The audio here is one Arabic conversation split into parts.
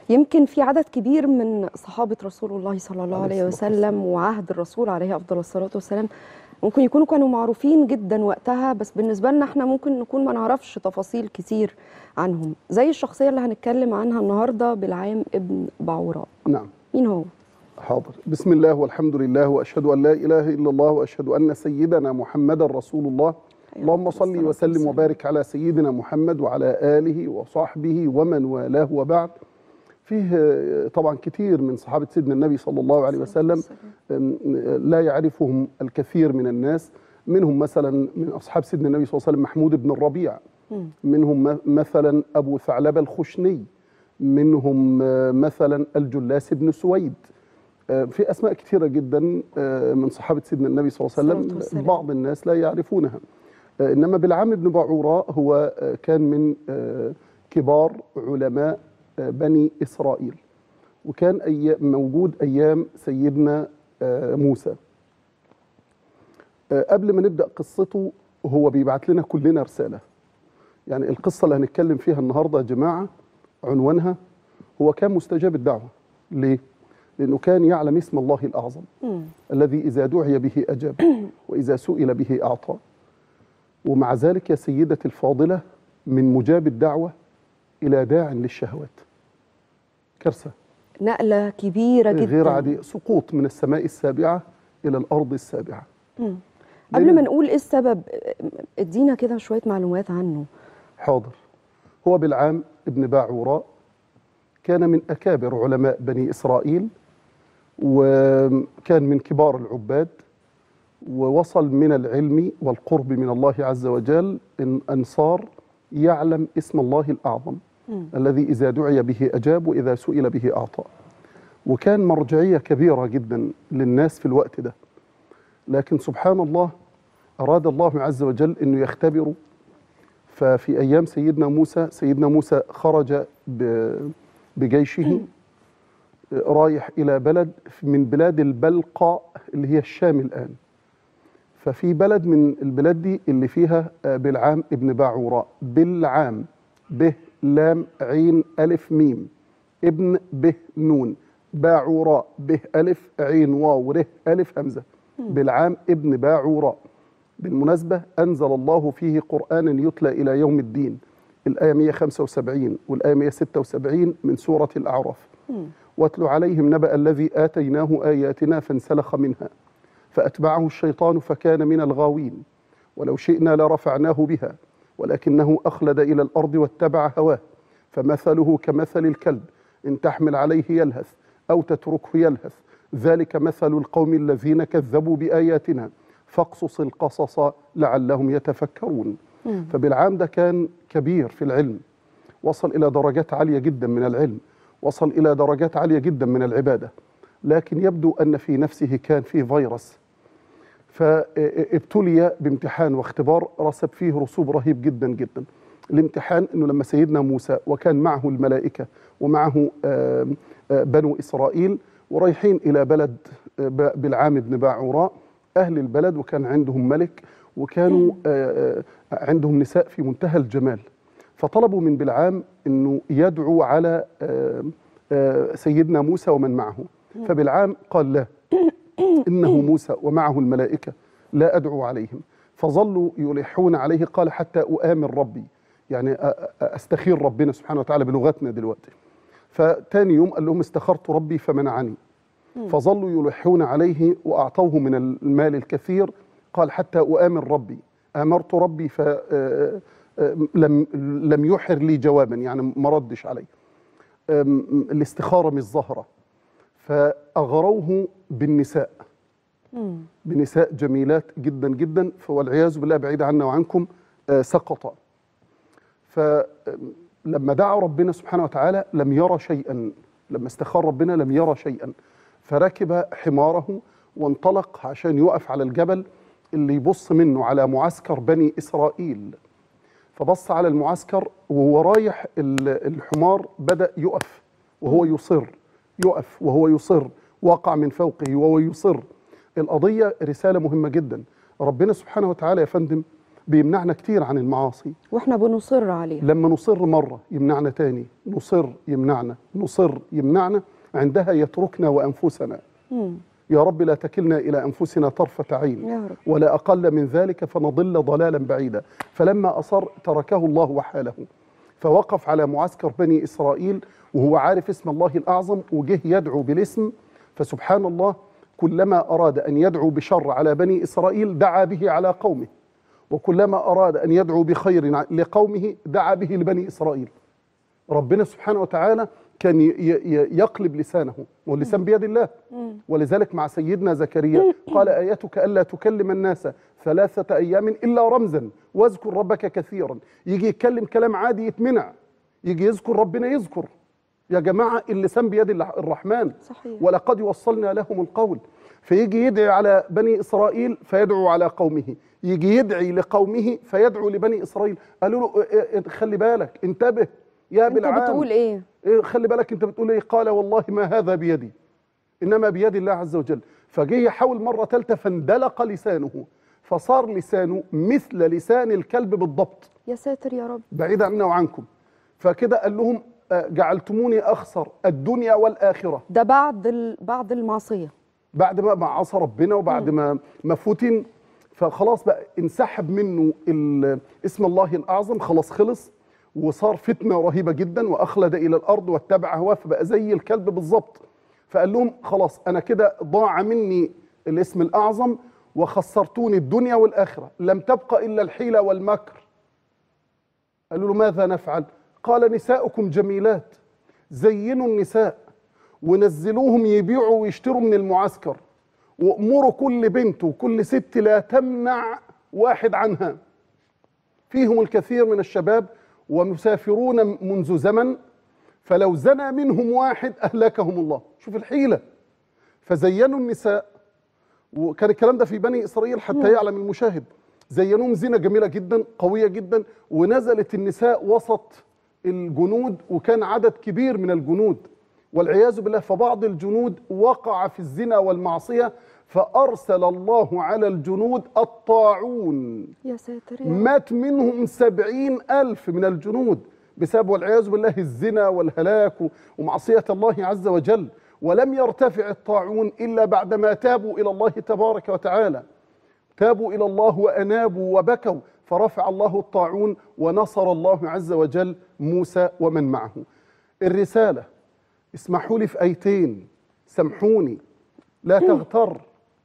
يمكن في عدد كبير من صحابة رسول الله صلى الله عليه وسلم وعهد الرسول عليه أفضل الصلاة والسلام ممكن يكونوا كانوا معروفين جدا وقتها، بس بالنسبة لنا احنا ممكن نكون ما نعرفش تفاصيل كتير عنهم، زي الشخصية اللي هنتكلم عنها النهاردة، بلعام ابن بعوراء. نعم. مين هو؟ حاضر. بسم الله والحمد لله وأشهد أن لا إله إلا الله وأشهد أن سيدنا محمد رسول الله. اللهم صل وسلم وبارك على سيدنا محمد وعلى آله وصحبه ومن والاه، وبعد. فيه طبعا كثير من صحابة سيدنا النبي صلى الله عليه وسلم لا يعرفهم الكثير من الناس. منهم مثلا من أصحاب سيدنا النبي صلى الله عليه وسلم محمود بن الربيع، منهم مثلا أبو ثعلبة الخشني، منهم مثلا الجلاس بن سويد. في أسماء كثيرة جدا من صحابة سيدنا النبي صلى الله عليه وسلم بعض الناس لا يعرفونها. إنما بلعام بن بعوراء هو كان من كبار علماء بني إسرائيل، وكان موجود أيام سيدنا موسى. قبل ما نبدأ قصته هو بيبعت لنا كلنا رسالة. يعني القصة اللي هنتكلم فيها النهاردة يا جماعة عنوانها هو كان مستجاب الدعوة. ليه؟ لأنه كان يعلم اسم الله الأعظم الذي إذا دعي به أجاب وإذا سئل به أعطى. ومع ذلك يا سيدتي الفاضلة، من مجاب الدعوة إلى داع للشهوات. كارثة، نقلة كبيرة جدا غير عادية، سقوط من السماء السابعة إلى الأرض السابعة. قبل ما نقول إيه السبب، ادينا كده شوية معلومات عنه. حاضر. هو بلعام ابن باعوراء كان من أكابر علماء بني إسرائيل، وكان من كبار العباد، ووصل من العلم والقرب من الله عز وجل أن صار يعلم اسم الله الأعظم الذي إذا دعي به أجاب وإذا سئل به أعطى. وكان مرجعية كبيرة جدا للناس في الوقت ده. لكن سبحان الله أراد الله عز وجل أنه يختبره. ففي أيام سيدنا موسى خرج بجيشه رايح إلى بلد من بلاد البلقاء اللي هي الشام الآن. ففي بلد من البلاد دي اللي فيها بلعام ابن باعوراء. بلعام ب لام عين ألف ميم ابن ب نون باعوراء ب ألف عين واو ر ألف همزة. بلعام ابن باعوراء. بالمناسبة أنزل الله فيه قرآنا يتلى إلى يوم الدين، الآية 175 والآية 176 من سورة الأعراف. واتل عليهم نبأ الذي آتيناه آياتنا فانسلخ منها فأتبعه الشيطان فكان من الغاوين. ولو شئنا لرفعناه بها ولكنه أخلد إلى الأرض واتبع هواه فمثله كمثل الكلب إن تحمل عليه يلهث أو تتركه يلهث ذلك مثل القوم الذين كذبوا بآياتنا فاقصص القصص لعلهم يتفكرون. فبلعام ده كان كبير في العلم، وصل إلى درجات عالية جدا من العلم، وصل إلى درجات عالية جدا من العبادة، لكن يبدو أن في نفسه كان فيه فيروس. فابتلي بامتحان واختبار رسب فيه رسوب رهيب جدا جدا. الامتحان أنه لما سيدنا موسى وكان معه الملائكة ومعه بنو إسرائيل ورايحين إلى بلد بلعام بن باعوراء، أهل البلد وكان عندهم ملك وكانوا عندهم نساء في منتهى الجمال، فطلبوا من بلعام أنه يدعو على سيدنا موسى ومن معه. فبلعام قال لا، إنه موسى ومعه الملائكة لا أدعو عليهم. فظلوا يلحون عليه. قال حتى أؤامر ربي، يعني أستخير ربنا سبحانه وتعالى بلغتنا دلوقتي. فتاني يوم قال لهم استخرت ربي فمنعني. فظلوا يلحون عليه وأعطوه من المال الكثير. قال حتى أؤامر ربي، آمرت ربي لم يحر لي جوابا، يعني ما ردش علي. الاستخارة مش ظاهرة. فأغروه بالنساء، بنساء جميلات جدا جدا، والعياذ بالله بعيد عنا وعنكم سقط. فلما دعا ربنا سبحانه وتعالى لم يرى شيئا، لما استخار ربنا لم يرى شيئا. فركب حماره وانطلق عشان يقف على الجبل اللي يبص منه على معسكر بني إسرائيل. فبص على المعسكر وهو رايح، الحمار بدأ يقف وهو يصر، يقف وهو يصر، وقع من فوقه وهو يصر. القضية رسالة مهمة جدا. ربنا سبحانه وتعالى يا فندم بيمنعنا كتير عن المعاصي. واحنا بنصر عليها. لما نصر مرة يمنعنا تاني، نصر يمنعنا، نصر يمنعنا، عندها يتركنا وأنفسنا. يا رب لا تكلنا إلى أنفسنا طرفة عين يا رب. ولا أقل من ذلك فنضل ضلالا بعيدا. فلما أصر تركه الله وحاله، فوقف على معسكر بني إسرائيل وهو عارف اسم الله الأعظم، وجه يدعو بالاسم. فسبحان الله، كلما أراد أن يدعو بشر على بني إسرائيل دعا به على قومه، وكلما أراد أن يدعو بخير لقومه دعا به لبني إسرائيل. ربنا سبحانه وتعالى كان يقلب لسانه، واللسان بيد الله. ولذلك مع سيدنا زكريا قال آيتك ألا تكلم الناس 3 أيام إلا رمزا واذكر ربك كثيرا. يجي يتكلم كلام عادي يتمنع، يجي يذكر ربنا يذكر. يا جماعة اللسان بيد الرحمن. صحيح. ولقد وصلنا لهم القول. فيجي يدعي على بني إسرائيل فيدعو على قومه، يجي يدعي لقومه فيدعو لبني إسرائيل. قالوا له خلي بالك، انتبه يا بالعام، انت بتقول ايه؟ خلي بالك انت بتقول ايه؟ قال والله ما هذا بيدي انما بيد الله عز وجل. فجه يحاول مره ثالثه فاندلق لسانه، فصار لسانه مثل لسان الكلب بالضبط. يا ساتر يا رب. بعيد عنا وعنكم. فكده قال لهم جعلتموني اخسر الدنيا والاخره. ده بعد المعصيه، بعد ما عصى ربنا وبعد ما فتن، فخلاص بقى انسحب منه اسم الله الاعظم، خلاص خلص، وصار فتنة رهيبة جدا، وأخلد إلى الأرض واتبع هواه فبقى زي الكلب بالظبط. فقال لهم خلاص أنا كده ضاع مني الاسم الأعظم وخسرتوني الدنيا والآخرة، لم تبقى إلا الحيلة والمكر. قالوا له ماذا نفعل؟ قال نساؤكم جميلات، زينوا النساء ونزلوهم يبيعوا ويشتروا من المعسكر، وأمروا كل بنت وكل ست لا تمنع واحد عنها. فيهم الكثير من الشباب ومسافرون منذ زمن، فلو زنى منهم واحد أهلكهم الله. شوف الحيلة. فزينوا النساء، وكان الكلام ده في بني إسرائيل حتى يعلم المشاهد. زينوهم زينة جميلة جدا قوية جدا، ونزلت النساء وسط الجنود، وكان عدد كبير من الجنود والعياذ بالله. فبعض الجنود وقع في الزنا والمعصية فأرسل الله على الجنود الطاعون. يا ساتر يا رب. مات منهم 70,000 من الجنود بسبب والعياذ بالله الزنا والهلاك ومعصية الله عز وجل. ولم يرتفع الطاعون إلا بعدما تابوا إلى الله تبارك وتعالى، تابوا إلى الله وأنابوا وبكوا، فرفع الله الطاعون ونصر الله عز وجل موسى ومن معه. الرسالة، اسمحوا لي في آيتين، سامحوني، لا تغتر،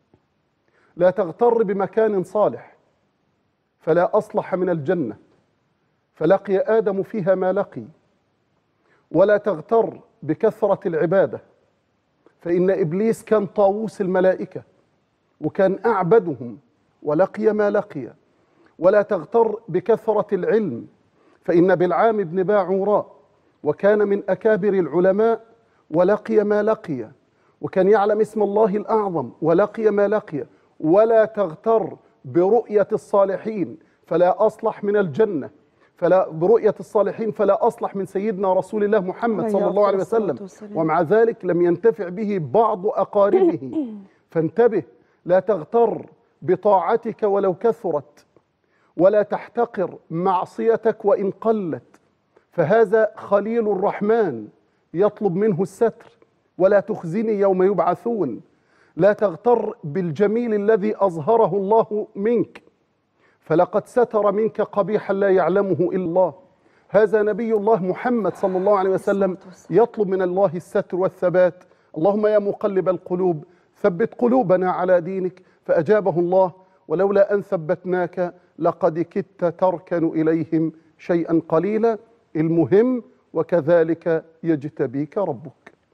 لا تغتر بمكان صالح، فلا أصلح من الجنة فلقي آدم فيها ما لقي، ولا تغتر بكثرة العبادة، فإن إبليس كان طاووس الملائكة وكان أعبدهم ولقي ما لقي. ولا تغتر بكثرة العلم، فإن بلعام بن باعوراء وكان من أكابر العلماء ولقي ما لقي، وكان يعلم اسم الله الأعظم ولقي ما لقي. ولا تغتر برؤية الصالحين فلا أصلح من الجنة، برؤية الصالحين فلا أصلح من سيدنا رسول الله محمد صلى الله عليه وسلم. ومع ذلك لم ينتفع به بعض أقاربه. فانتبه، لا تغتر بطاعتك ولو كثرت، ولا تحتقر معصيتك وإن قلت، فهذا خليل الرحمن يطلب منه الستر. ولا تخزني يوم يبعثون. لا تغتر بالجميل الذي أظهره الله منك، فلقد ستر منك قبيحا لا يعلمه إلا الله. هذا نبي الله محمد صلى الله عليه وسلم يطلب من الله الستر والثبات. اللهم يا مقلب القلوب ثبت قلوبنا على دينك. فأجابه الله: ولولا أن ثبتناك لقد كدت تركن إليهم شيئا قليلا. المهم: وكذلك يجتبيك ربك.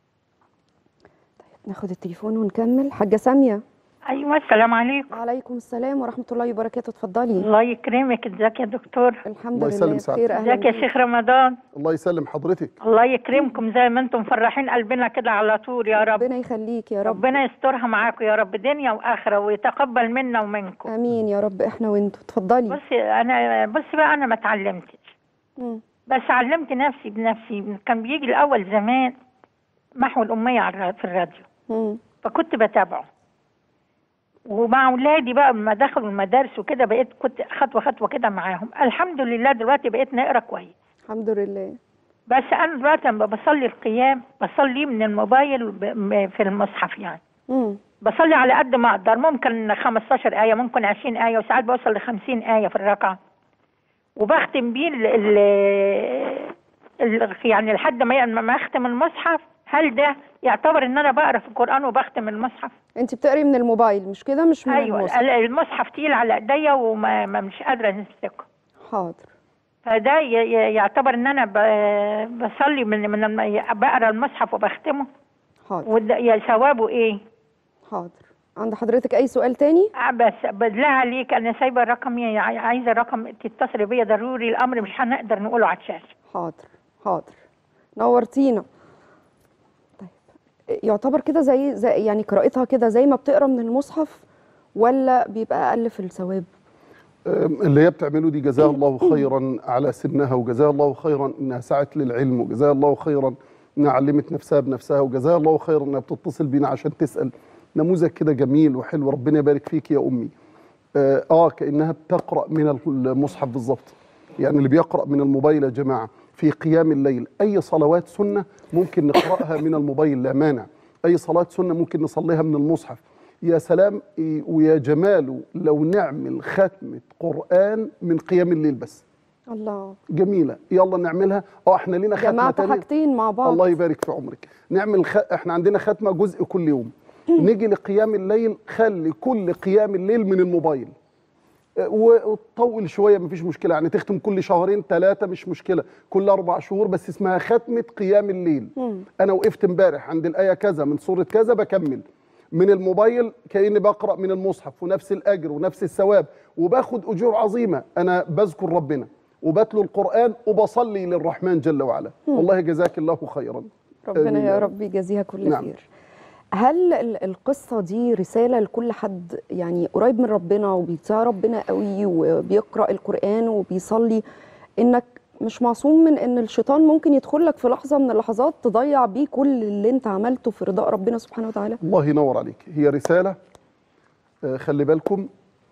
طيب ناخد التليفون ونكمل. حاجة سامية. ايوه، السلام عليكم. وعليكم السلام ورحمة الله وبركاته. اتفضلي. الله يكرمك. ازيك يا دكتور؟ الحمد الله يسلم لله سعادتك. بخير. اهلا ازيك يا بيك. شيخ رمضان؟ الله يسلم حضرتك. الله يكرمكم زي ما انتم مفرحين قلبنا كده على طول يا رب. ربنا يخليك يا رب. ربنا يسترها معاكم يا رب دنيا واخره، ويتقبل منا ومنكم. امين يا رب، احنا وانتوا. اتفضلي. بصي بقى، انا ما اتعلمتش، بس علمت نفسي بنفسي. كان بيجي الاول زمان محو الاميه في الراديو، فكنت بتابعه. ومع اولادي بقى لما دخلوا المدارس وكده بقيت كنت خطوه خطوه كده معاهم. الحمد لله دلوقتي بقيت نقرا كويس. الحمد لله. بس انا دلوقتي لما بصلي القيام بصلي من الموبايل في المصحف يعني. بصلي على قد ما اقدر، ممكن 15 ايه، ممكن 20 ايه، وساعات بوصل ل 50 ايه في الركعه. وبختم بيه يعني لحد ما اختم المصحف. هل ده يعتبر ان انا بقرا في القران وبختم المصحف؟ انت بتقري من الموبايل مش كده؟ مش من ايوه المصحف. المصحف تقيل على ايديا وما مش قادره امسكه. حاضر. فده يعتبر ان انا بصلي من بقرا المصحف وبختمه. حاضر. وده ثوابه ايه؟ حاضر. عند حضرتك اي سؤال تاني؟ بس بالله عليك انا سايبه الرقم، عايزه رقم تتصل بيا ضروري، الامر مش هنقدر نقوله على الشاشه. حاضر. حاضر. نورتينا. طيب يعتبر كده زي يعني قراءتها كده زي ما بتقرا من المصحف ولا بيبقى اقل في الثواب؟ اللي هي بتعمله دي جزاها الله خيرا على سنها، وجزاها الله خيرا انها سعت للعلم، وجزاها الله خيرا انها علمت نفسها بنفسها، وجزاها الله خيرا انها بتتصل بينا عشان تسال. نموذج كده جميل وحلو، ربنا يبارك فيك يا امي. كانها بتقرا من المصحف بالظبط. يعني اللي بيقرا من الموبايل يا جماعه في قيام الليل، اي صلوات سنه ممكن نقراها من الموبايل لا مانع، اي صلاه سنه ممكن نصليها من المصحف. يا سلام ويا جماله لو نعمل ختمة قرآن من قيام الليل بس. الله. جميلة، يلا نعملها. احنا لينا ختمة جمعت تانية. حاجتين مع بعض. الله يبارك في عمرك. نعمل احنا عندنا ختمة جزء كل يوم. نيجي لقيام الليل، خلي كل قيام الليل من الموبايل. وتطول شوية مفيش مشكلة، يعني تختم كل شهرين 3 مش مشكلة، كل 4 شهور، بس اسمها ختمة قيام الليل. أنا وقفت امبارح عند الآية كذا من سورة كذا بكمل. من الموبايل كأني بقرأ من المصحف، ونفس الأجر ونفس الثواب، وباخد أجور عظيمة. أنا بذكر ربنا وبتلو القرآن وبصلي للرحمن جل وعلا. والله جزاك الله خيرا. ربنا يا رب يجازيها كل نعم. خير. هل القصة دي رسالة لكل حد يعني قريب من ربنا وبيطيع ربنا قوي وبيقرأ القرآن وبيصلي، إنك مش معصوم من إن الشيطان ممكن يدخل لك في لحظة من اللحظات تضيع بيه كل اللي أنت عملته في رضاء ربنا سبحانه وتعالى؟ الله ينور عليك. هي رسالة، خلي بالكم،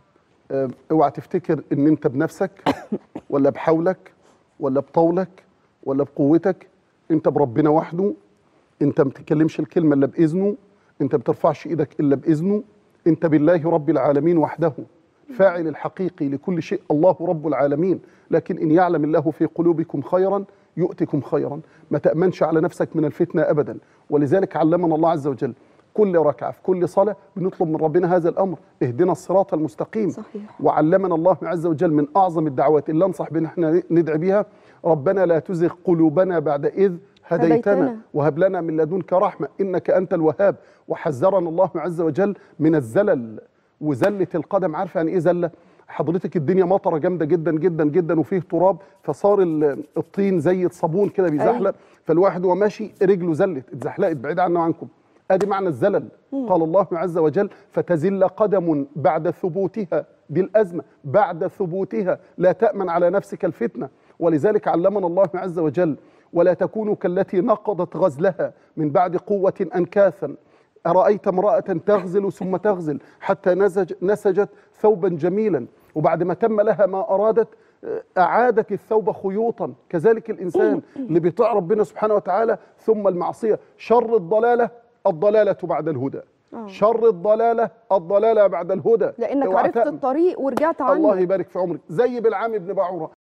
اوعى تفتكر ان انت بنفسك ولا بحولك ولا بطولك ولا بقوتك. انت بربنا وحده. انت ما بتتكلمش الكلمة الا بإذنه، انت ما بترفعش ايدك الا بإذنه. انت بالله رب العالمين وحده، فاعل الحقيقي لكل شيء، الله رب العالمين. لكن إن يعلم الله في قلوبكم خيرا يؤتكم خيرا. ما تأمنش على نفسك من الفتنة أبدا. ولذلك علمنا الله عز وجل كل ركعة في كل صلاة بنطلب من ربنا هذا الأمر، اهدنا الصراط المستقيم. صحيح. وعلمنا الله عز وجل من أعظم الدعوات اللي أنصح بأن احنا ندعي بها: ربنا لا تزغ قلوبنا بعد إذ هديتنا وهب لنا من لدنك رحمة إنك أنت الوهاب. وحذرنا الله عز وجل من الزلل وزلة القدم. عارفة يعني إيه زلة؟ حضرتك الدنيا مطره جامده جدا جدا جدا وفيه تراب، فصار الطين زي الصابون كده بيزحلق، فالواحد وهو ماشي رجله زلت اتزحلقت بعيد عنا وعنكم. ادي معنى الزلل. قال الله عز وجل: فتزل قدم بعد ثبوتها. دي الازمه، بعد ثبوتها لا تامن على نفسك الفتنه. ولذلك علمنا الله عز وجل: ولا تكونوا كالتي نقضت غزلها من بعد قوه انكاثا. أرأيت امرأة تغزل ثم تغزل حتى نسجت ثوبا جميلا، وبعد ما تم لها ما أرادت أعادت الثوب خيوطا. كذلك الإنسان اللي بيطيع ربنا سبحانه وتعالى ثم المعصية. شر الضلالة الضلالة بعد الهدى. شر الضلالة الضلالة بعد الهدى، لأنك عرفت الطريق ورجعت عنه. الله يبارك في عمرك. زي بلعام بن باعورة،